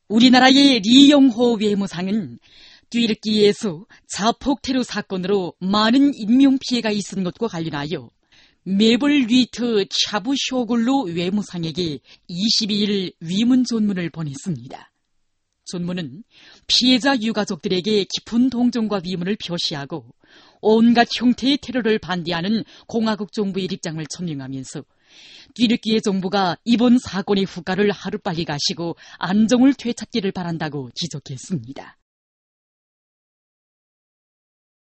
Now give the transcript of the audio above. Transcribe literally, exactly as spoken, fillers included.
우리나라의 리영호 외무상은 튀르키예에서 자폭 테러 사건으로 많은 인명피해가 있은 것과 관련하여 메벌 리트 차부쇼글로 외무상에게 이십이일 위문 존문을 보냈습니다. 존문은 피해자 유가족들에게 깊은 동정과 위문을 표시하고 온갖 형태의 테러를 반대하는 공화국 정부의 입장을 천명하면서 튀르키예 정부가 이번 사건의 후과를 하루빨리 가시고 안정을 되찾기를 바란다고 지적했습니다.